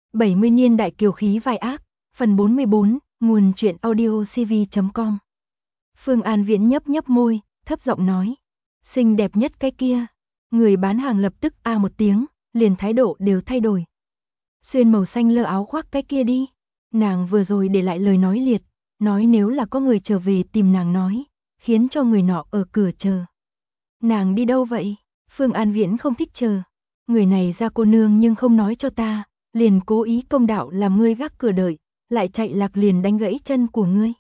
70 niên đại kiều khí vai ác, phần 44, nguồn truyện audio cv.com. Phương An Viễn nhấp nhấp môi, thấp giọng nói. Xinh đẹp nhất cái kia. Người bán hàng lập tức a một tiếng, liền thái độ đều thay đổi. Xuyên màu xanh lơ áo khoác cái kia đi. Nàng vừa rồi để lại lời nói liệt, nói nếu là có người trở về tìm nàng nói, khiến cho người nọ ở cửa chờ. Nàng đi đâu vậy? Phương An Viễn không thích chờ. Người này ra cô nương nhưng không nói cho ta, liền cố ý công đạo làm ngươi gác cửa đợi, lại chạy lạc liền đánh gãy chân của ngươi.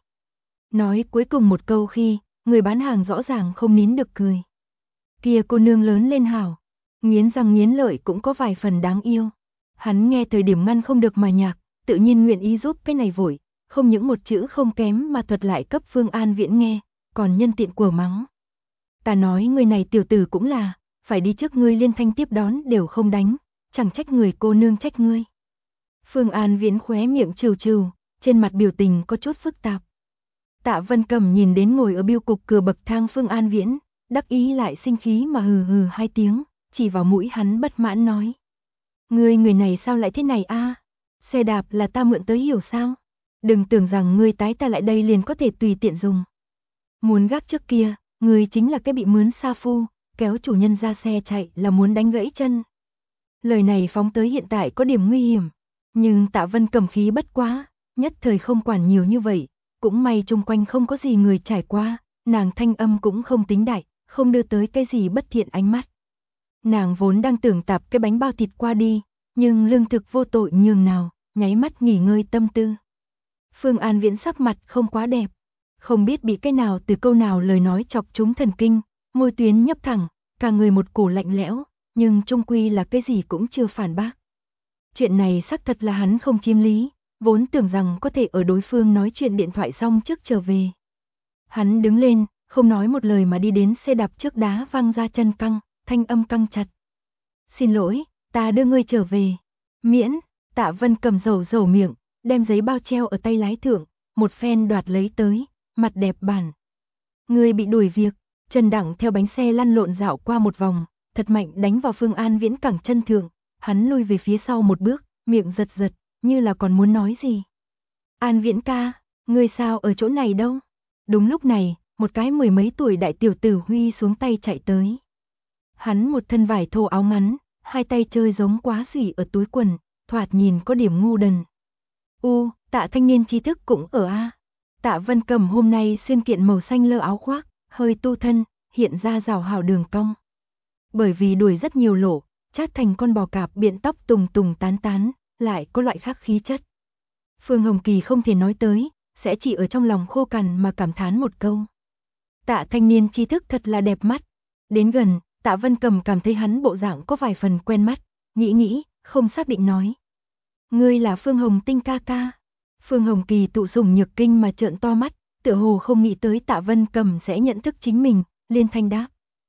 Nói cuối cùng một câu khi, người bán hàng rõ ràng không nín được cười. Kia cô nương lớn lên hảo, nghiến răng nghiến lợi cũng có vài phần đáng yêu. Hắn nghe thời điểm ngăn không được mà nhạc, tự nhiên nguyện ý giúp cái này vội, không những một chữ không kém mà thuật lại cấp Phương An Viễn nghe, còn nhân tiện của mắng. Ta nói người này tiểu tử cũng là, phải đi trước ngươi liên thanh tiếp đón đều không đánh, chẳng trách người cô nương trách ngươi. Phương An Viễn khóe miệng trừ trừ, trên mặt biểu tình có chút phức tạp. Tạ Vân Cầm nhìn đến ngồi ở biêu cục cửa bậc thang Phương An Viễn, đắc ý lại sinh khí mà hừ hừ hai tiếng, chỉ vào mũi hắn bất mãn nói. Ngươi người này sao lại thế này a? Xe đạp là ta mượn tới hiểu sao? Đừng tưởng rằng ngươi tái ta lại đây liền có thể tùy tiện dùng. Muốn gác trước kia, ngươi chính là cái bị mướn sa phu, kéo chủ nhân ra xe chạy là muốn đánh gãy chân. Lời này phóng tới hiện tại có điểm nguy hiểm, nhưng Tạ Vân Cầm khí bất quá, nhất thời không quản nhiều như vậy, cũng may chung quanh không có gì người trải qua, nàng thanh âm cũng không tính đại, không đưa tới cái gì bất thiện ánh mắt. Nàng vốn đang tưởng tạp cái bánh bao thịt qua đi, nhưng lương thực vô tội nhường nào, nháy mắt nghỉ ngơi tâm tư. Phương An Viễn sắc mặt không quá đẹp, không biết bị cái nào từ câu nào lời nói chọc trúng thần kinh, môi tuyến nhấp thẳng, cả người một cổ lạnh lẽo, nhưng chung quy là cái gì cũng chưa phản bác. Chuyện này xác thật là hắn không chiếm lý, vốn tưởng rằng có thể ở đối phương nói chuyện điện thoại xong trước trở về. Hắn đứng lên, không nói một lời mà đi đến xe đạp trước đá văng ra chân căng, thanh âm căng chặt. Xin lỗi, ta đưa ngươi trở về. Miễn, Tạ Vân Cầm dầu miệng, đem giấy bao treo ở tay lái thượng, một phen đoạt lấy tới, mặt đẹp bản. Ngươi bị đuổi việc, chân đẳng theo bánh xe lăn lộn dạo qua một vòng, thật mạnh đánh vào Phương An Viễn cẳng chân thượng, hắn lui về phía sau một bước, miệng giật giật, như là còn muốn nói gì. An Viễn ca, ngươi sao ở chỗ này đâu? Đúng lúc này, một cái mười mấy tuổi đại tiểu tử huy xuống tay chạy tới. Hắn một thân vải thô áo ngắn, hai tay chơi giống quá xủy ở túi quần, thoạt nhìn có điểm ngu đần. Tạ thanh niên trí thức cũng ở a. Tạ Vân Cầm hôm nay xuyên kiện màu xanh lơ áo khoác, hơi tu thân, hiện ra rào hào đường cong. Bởi vì đuổi rất nhiều lộ, chát thành con bò cạp biện tóc tùng tùng tán tán, lại có loại khác khí chất. Phương Hồng Kỳ không thể nói tới, sẽ chỉ ở trong lòng khô cằn mà cảm thán một câu. Tạ thanh niên trí thức thật là đẹp mắt. Đến gần, Tạ Vân Cầm cảm thấy hắn bộ dạng có vài phần quen mắt, nghĩ, không xác định nói. Ngươi là Phương Hồng Tinh ca ca. Phương Hồng Kỳ tụ sủng nhược kinh mà trợn to mắt, tựa hồ không nghĩ tới Tạ Vân Cầm sẽ nhận thức chính mình, liên thanh đáp.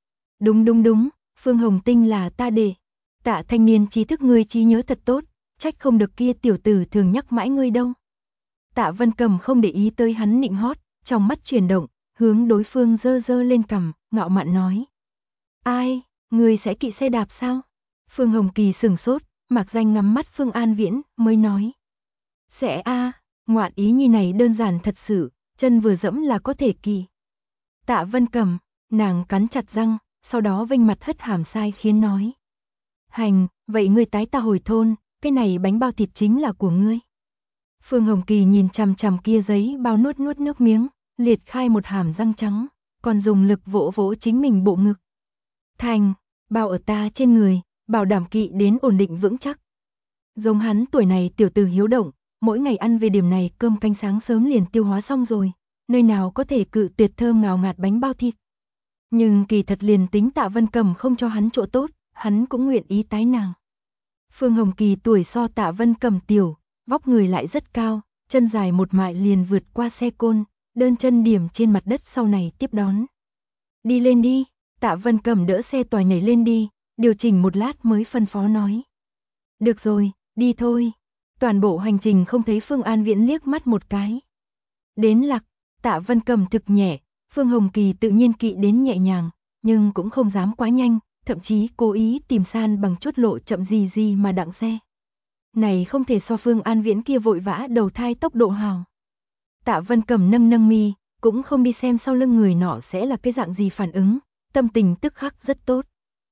Đúng, Phương Hồng Tinh là ta đệ. Tạ thanh niên trí thức ngươi trí nhớ thật tốt, trách không được kia tiểu tử thường nhắc mãi ngươi đâu. Tạ Vân Cầm không để ý tới hắn nịnh hót, trong mắt chuyển động, hướng đối phương giơ lên cằm, ngạo mạn nói. Ai, ngươi sẽ kỵ xe đạp sao? Phương Hồng Kỳ sửng sốt, mặc danh ngắm mắt Phương An Viễn, mới nói. Sẽ a, ngoạn ý nhi này đơn giản thật sự, chân vừa dẫm là có thể kỵ. Tạ Vân Cầm, nàng cắn chặt răng, sau đó vênh mặt hất hàm sai khiến nói. Hành, vậy ngươi tái ta hồi thôn, cái này bánh bao thịt chính là của ngươi. Phương Hồng Kỳ nhìn chằm chằm kia giấy bao nuốt nước miếng, liệt khai một hàm răng trắng, còn dùng lực vỗ chính mình bộ ngực. Thành, bao ở ta trên người, bảo đảm kỵ đến ổn định vững chắc. Giống hắn tuổi này tiểu tử hiếu động, mỗi ngày ăn về điểm này cơm canh sáng sớm liền tiêu hóa xong rồi, nơi nào có thể cự tuyệt thơm ngào ngạt bánh bao thịt. Nhưng kỳ thật liền tính Tạ Vân Cầm không cho hắn chỗ tốt, hắn cũng nguyện ý tái nàng. Phương Hồng Kỳ tuổi so Tạ Vân Cầm tiểu, vóc người lại rất cao, chân dài một mại liền vượt qua xe côn, đơn chân điểm trên mặt đất sau này tiếp đón. Đi lên đi, Tạ Vân Cầm đỡ xe tòi nhảy lên đi, điều chỉnh một lát mới phân phó nói. Được rồi, đi thôi. Toàn bộ hành trình không thấy Phương An Viễn liếc mắt một cái. Đến lạc, Tạ Vân Cầm thực nhẹ, Phương Hồng Kỳ tự nhiên kỵ đến nhẹ nhàng, nhưng cũng không dám quá nhanh, thậm chí cố ý tìm san bằng chốt lộ chậm gì mà đặng xe. Này không thể so Phương An Viễn kia vội vã đầu thai tốc độ hào. Tạ Vân Cầm nâng nâng mi, cũng không đi xem sau lưng người nọ sẽ là cái dạng gì phản ứng, tâm tình tức khắc rất tốt.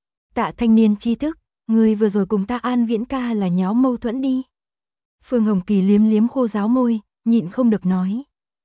Tạ thanh niên tri thức, người vừa rồi cùng ta An Viễn ca là nháo mâu thuẫn đi. Phương Hồng Kỳ liếm liếm khô ráo môi, nhịn không được nói.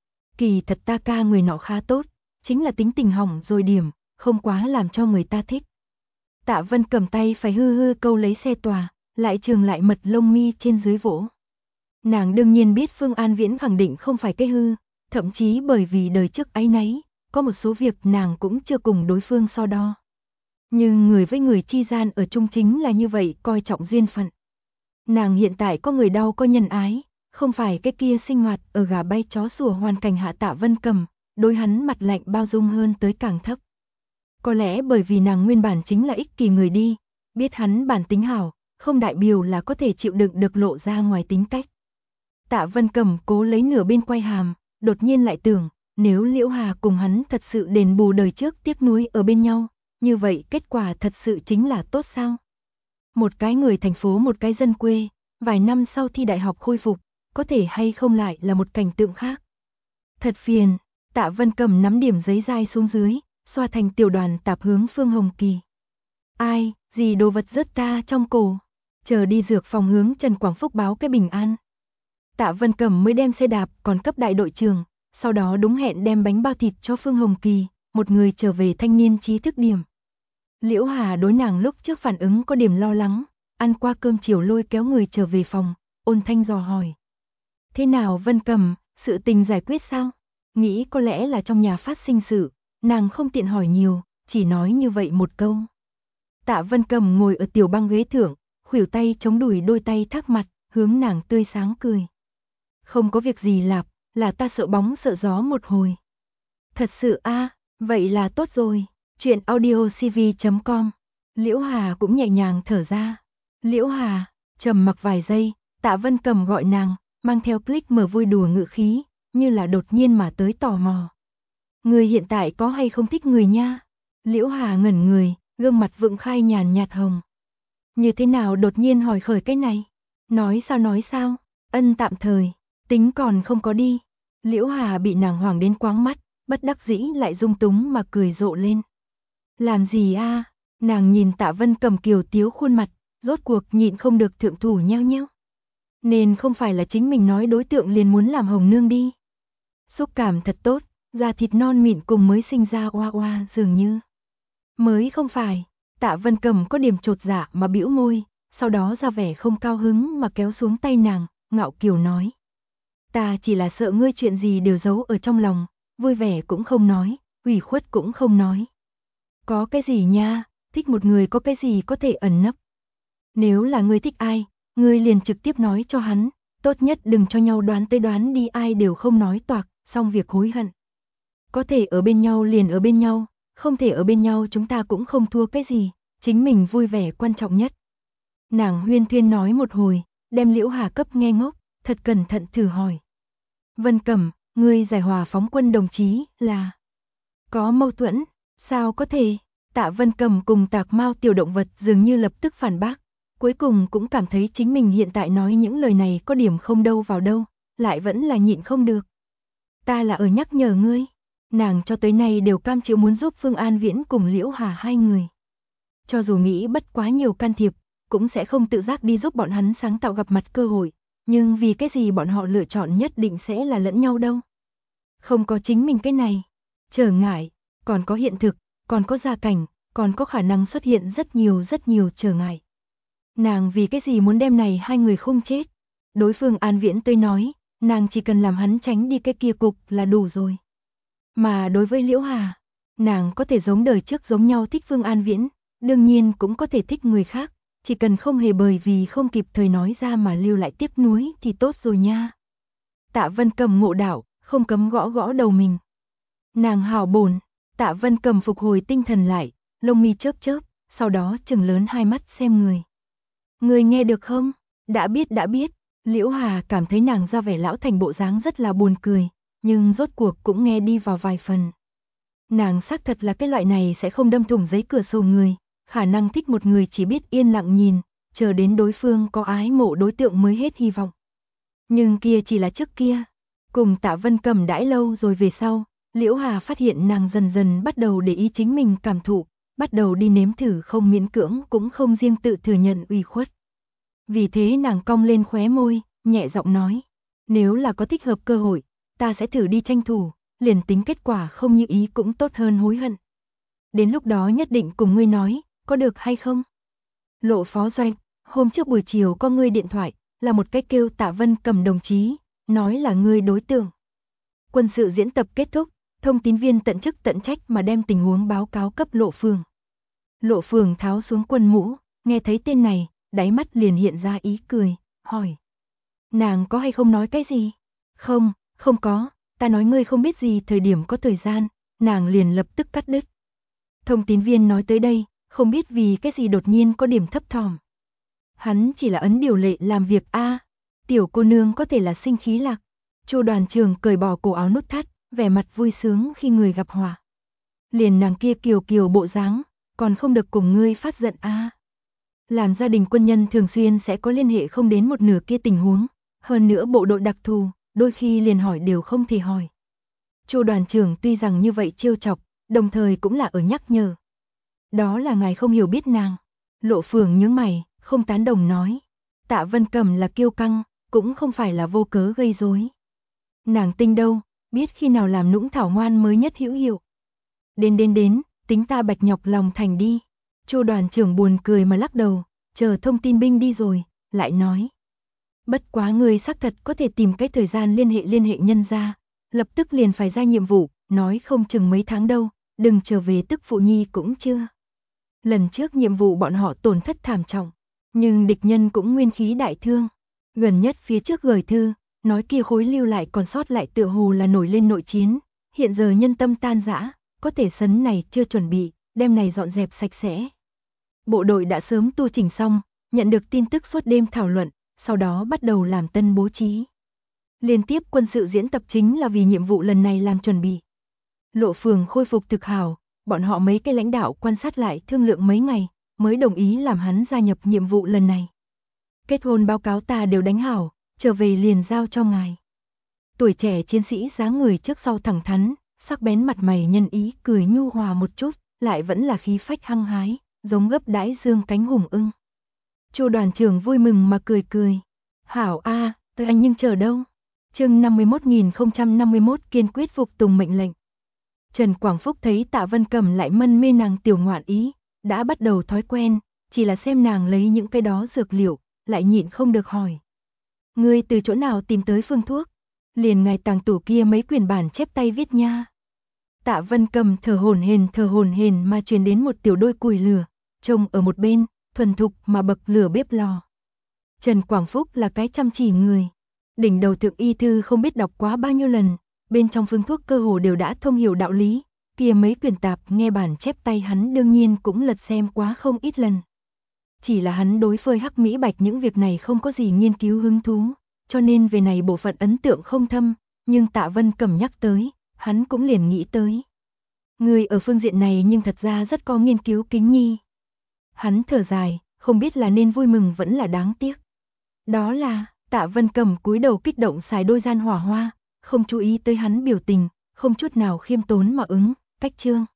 Kỳ thật ta ca người nọ khá tốt, chính là tính tình hỏng rồi điểm, không quá làm cho người ta thích. Tạ Vân cầm tay phải hư hư câu lấy xe tòa, lại trường lại mật lông mi trên dưới vỗ. Nàng đương nhiên biết Phương An Viễn khẳng định không phải cái hư, thậm chí bởi vì đời trước áy náy, có một số việc nàng cũng chưa cùng đối phương so đo. Nhưng người với người chi gian ở chung chính là như vậy, coi trọng duyên phận. Nàng hiện tại có người đau có nhân ái, không phải cái kia sinh hoạt ở gà bay chó sủa hoàn cảnh hạ Tạ Vân cầm, đối hắn mặt lạnh bao dung hơn tới càng thấp. Có lẽ bởi vì nàng nguyên bản chính là ích kỷ người đi, biết hắn bản tính hảo, không đại biểu là có thể chịu đựng được lộ ra ngoài tính cách. Tạ Vân cầm cố lấy nửa bên quay hàm, đột nhiên lại tưởng, nếu Liễu Hà cùng hắn thật sự đền bù đời trước tiếc nuối ở bên nhau, như vậy kết quả thật sự chính là tốt sao? Một cái người thành phố một cái dân quê, vài năm sau thi đại học khôi phục, có thể hay không lại là một cảnh tượng khác. Thật phiền, Tạ Vân cầm nắm điểm giấy dai xuống dưới, xoa thành tiểu đoàn tạp hướng Phương Hồng Kỳ. Ai, gì đồ vật rớt ta trong cổ, chờ đi dược phòng hướng Trần Quảng Phúc báo cái bình an. Tạ Vân cầm mới đem xe đạp còn cấp đại đội trưởng, sau đó đúng hẹn đem bánh bao thịt cho Phương Hồng Kỳ, một người trở về thanh niên trí thức điểm. Liễu Hà đối nàng lúc trước phản ứng có điểm lo lắng, ăn qua cơm chiều lôi kéo người trở về phòng, ôn thanh dò hỏi. Thế nào Vân cầm, sự tình giải quyết sao? Nghĩ có lẽ là trong nhà phát sinh sự, nàng không tiện hỏi nhiều, chỉ nói như vậy một câu. Tạ Vân cầm ngồi ở tiểu băng ghế thượng, khuỷu tay chống đùi đôi tay thác mặt, hướng nàng tươi sáng cười. Không có việc gì lạp, là ta sợ bóng sợ gió một hồi. Thật sự a, vậy là tốt rồi. Chuyện audiocv.com. Liễu Hà cũng nhẹ nhàng thở ra. Liễu Hà, trầm mặc vài giây, Tạ Vân cầm gọi nàng, mang theo click mở vui đùa ngữ khí, như là đột nhiên mà tới tò mò. Người hiện tại có hay không thích người nha? Liễu Hà ngẩn người, gương mặt vượng khai nhàn nhạt hồng. Như thế nào đột nhiên hỏi khởi cái này? Nói sao? Ân tạm thời, tính còn không có đi. Liễu Hà bị nàng hoảng đến quáng mắt, bất đắc dĩ lại dung túng mà cười rộ lên. Làm gì a? Nàng nhìn Tạ Vân cầm kiều tiếu khuôn mặt, rốt cuộc nhịn không được thượng thủ nheo nheo. Nên không phải là chính mình nói đối tượng liền muốn làm hồng nương đi. Xúc cảm thật tốt, da thịt non mịn cùng mới sinh ra oa oa dường như. Mới không phải, Tạ Vân cầm có điểm chột dạ mà bĩu môi, sau đó ra vẻ không cao hứng mà kéo xuống tay nàng, ngạo kiều nói. Ta chỉ là sợ ngươi chuyện gì đều giấu ở trong lòng, vui vẻ cũng không nói, ủy khuất cũng không nói. Có cái gì nha, thích một người có cái gì có thể ẩn nấp. Nếu là ngươi thích ai, ngươi liền trực tiếp nói cho hắn, tốt nhất đừng cho nhau đoán tới đoán đi ai đều không nói toạc, xong việc hối hận. Có thể ở bên nhau liền ở bên nhau, không thể ở bên nhau chúng ta cũng không thua cái gì, chính mình vui vẻ quan trọng nhất. Nàng huyên thuyên nói một hồi, đem Liễu Hà cấp nghe ngốc, thật cẩn thận thử hỏi. Vân Cẩm, ngươi giải hòa phóng quân đồng chí là có mâu thuẫn, sao có thể? Tạ Vân Cẩm cùng Tạc Mao tiểu động vật dường như lập tức phản bác, cuối cùng cũng cảm thấy chính mình hiện tại nói những lời này có điểm không đâu vào đâu, lại vẫn là nhịn không được. Ta là ở nhắc nhở ngươi, nàng cho tới nay đều cam chịu muốn giúp Phương An Viễn cùng Liễu Hà hai người. Cho dù nghĩ bất quá nhiều can thiệp, cũng sẽ không tự giác đi giúp bọn hắn sáng tạo gặp mặt cơ hội, nhưng vì cái gì bọn họ lựa chọn nhất định sẽ là lẫn nhau đâu. Không có chính mình cái này, trở ngại, còn có hiện thực, còn có gia cảnh, còn có khả năng xuất hiện rất nhiều trở ngại. Nàng vì cái gì muốn đem này hai người không chết? Đối phương An Viễn tới nói, nàng chỉ cần làm hắn tránh đi cái kia cục là đủ rồi. Mà đối với Liễu Hà, nàng có thể giống đời trước giống nhau thích Phương An Viễn, đương nhiên cũng có thể thích người khác, chỉ cần không hề bởi vì không kịp thời nói ra mà lưu lại tiếc nuối thì tốt rồi nha. Tạ Vân Cầm ngộ đạo, không cấm gõ gõ đầu mình. Nàng hào bổn, Tạ Vân Cầm phục hồi tinh thần lại, lông mi chớp chớp, sau đó trừng lớn hai mắt xem người. Người nghe được không? Đã biết, Liễu Hà cảm thấy nàng ra vẻ lão thành bộ dáng rất là buồn cười, nhưng rốt cuộc cũng nghe đi vào vài phần. Nàng xác thật là cái loại này sẽ không đâm thủng giấy cửa sổ người, khả năng thích một người chỉ biết yên lặng nhìn, chờ đến đối phương có ái mộ đối tượng mới hết hy vọng. Nhưng kia chỉ là trước kia, cùng Tạ Vân Cầm đãi lâu rồi về sau, Liễu Hà phát hiện nàng dần dần bắt đầu để ý chính mình cảm thụ, bắt đầu đi nếm thử không miễn cưỡng cũng không riêng tự thừa nhận ủy khuất. Vì thế nàng cong lên khóe môi, nhẹ giọng nói, nếu là có thích hợp cơ hội, ta sẽ thử đi tranh thủ, liền tính kết quả không như ý cũng tốt hơn hối hận. Đến lúc đó nhất định cùng ngươi nói, có được hay không? Lộ Phó Doanh, hôm trước buổi chiều có ngươi điện thoại, là một cái kêu Tạ Vân Cầm đồng chí, nói là ngươi đối tượng. Quân sự diễn tập kết thúc, thông tín viên tận chức tận trách mà đem tình huống báo cáo cấp Lộ Phường. Lộ Phường tháo xuống quân mũ, nghe thấy tên này, đáy mắt liền hiện ra ý cười, hỏi. Nàng có hay không nói cái gì? Không, không có, ta nói ngươi không biết gì thời điểm có thời gian, nàng liền lập tức cắt đứt. Thông tín viên nói tới đây, không biết vì cái gì đột nhiên có điểm thấp thỏm. Hắn chỉ là ấn điều lệ làm việc a. Tiểu cô nương có thể là sinh khí lạc. Chu đoàn trưởng cởi bỏ cổ áo nút thắt, vẻ mặt vui sướng khi người gặp họa. Liền nàng kia kiều kiều bộ dáng, còn không được cùng ngươi phát giận a. Làm gia đình quân nhân thường xuyên sẽ có liên hệ không đến một nửa kia tình huống, hơn nữa bộ đội đặc thù, đôi khi liền hỏi đều không thể hỏi. Chu đoàn trưởng tuy rằng như vậy trêu chọc, đồng thời cũng là ở nhắc nhở. Đó là ngài không hiểu biết nàng. Lộ Phường nhướng mày, không tán đồng nói. Tạ Vân Cầm là kiêu căng, cũng không phải là vô cớ gây rối. Nàng tinh đâu, biết khi nào làm nũng thảo ngoan mới nhất hữu hiệu. Đến, tính ta bạch nhọc lòng thành đi. Chu đoàn trưởng buồn cười mà lắc đầu, chờ thông tin binh đi rồi, lại nói. Bất quá người xác thật có thể tìm cái thời gian liên hệ nhân ra, lập tức liền phải ra nhiệm vụ, nói không chừng mấy tháng đâu, đừng trở về tức phụ nhi cũng chưa. Lần trước nhiệm vụ bọn họ tổn thất thảm trọng, nhưng địch nhân cũng nguyên khí đại thương. Gần nhất phía trước gửi thư, nói kia khối lưu lại còn sót lại tựa hồ là nổi lên nội chiến, hiện giờ nhân tâm tan rã, có thể sấn này chưa chuẩn bị, đem này dọn dẹp sạch sẽ. Bộ đội đã sớm tu chỉnh xong, nhận được tin tức suốt đêm thảo luận, sau đó bắt đầu làm tân bố trí. Liên tiếp quân sự diễn tập chính là vì nhiệm vụ lần này làm chuẩn bị. Lộ Phường khôi phục thực hảo, bọn họ mấy cái lãnh đạo quan sát lại thương lượng mấy ngày, mới đồng ý làm hắn gia nhập nhiệm vụ lần này. Kết hôn báo cáo ta đều đánh hảo, trở về liền giao cho ngài. Tuổi trẻ chiến sĩ dáng người trước sau thẳng thắn, sắc bén mặt mày nhân ý cười nhu hòa một chút, lại vẫn là khí phách hăng hái, giống gấp đãi dương cánh hùng ưng. Chu đoàn trưởng vui mừng mà cười. Hảo a, tôi anh nhưng chờ đâu. Chương 51.051 kiên quyết phục tùng mệnh lệnh. Trần Quảng Phúc thấy Tạ Vân Cầm lại mân mê nàng tiểu ngoạn ý, đã bắt đầu thói quen, chỉ là xem nàng lấy những cái đó dược liệu, lại nhịn không được hỏi. Ngươi từ chỗ nào tìm tới phương thuốc? Liền ngài tàng tủ kia mấy quyển bản chép tay viết nha. Tạ Vân Cầm thở hổn hển mà truyền đến một tiểu đôi củi lửa, trông ở một bên, thuần thục mà bậc lửa bếp lò. Trần Quảng Phúc là cái chăm chỉ người. Đỉnh đầu thượng y thư không biết đọc quá bao nhiêu lần, bên trong phương thuốc cơ hồ đều đã thông hiểu đạo lý, kia mấy quyển tạp nghe bản chép tay hắn đương nhiên cũng lật xem quá không ít lần. Chỉ là hắn đối phơi hắc mỹ bạch những việc này không có gì nghiên cứu hứng thú, cho nên về này bộ phận ấn tượng không thâm, nhưng Tạ Vân Cầm nhắc tới, hắn cũng liền nghĩ tới. Người ở phương diện này nhưng thật ra rất có nghiên cứu kính nhi. Hắn thở dài, không biết là nên vui mừng vẫn là đáng tiếc. Đó là, Tạ Vân Cầm cúi đầu kích động xài đôi gian hỏa hoa, không chú ý tới hắn biểu tình, không chút nào khiêm tốn mà ứng, cách trương.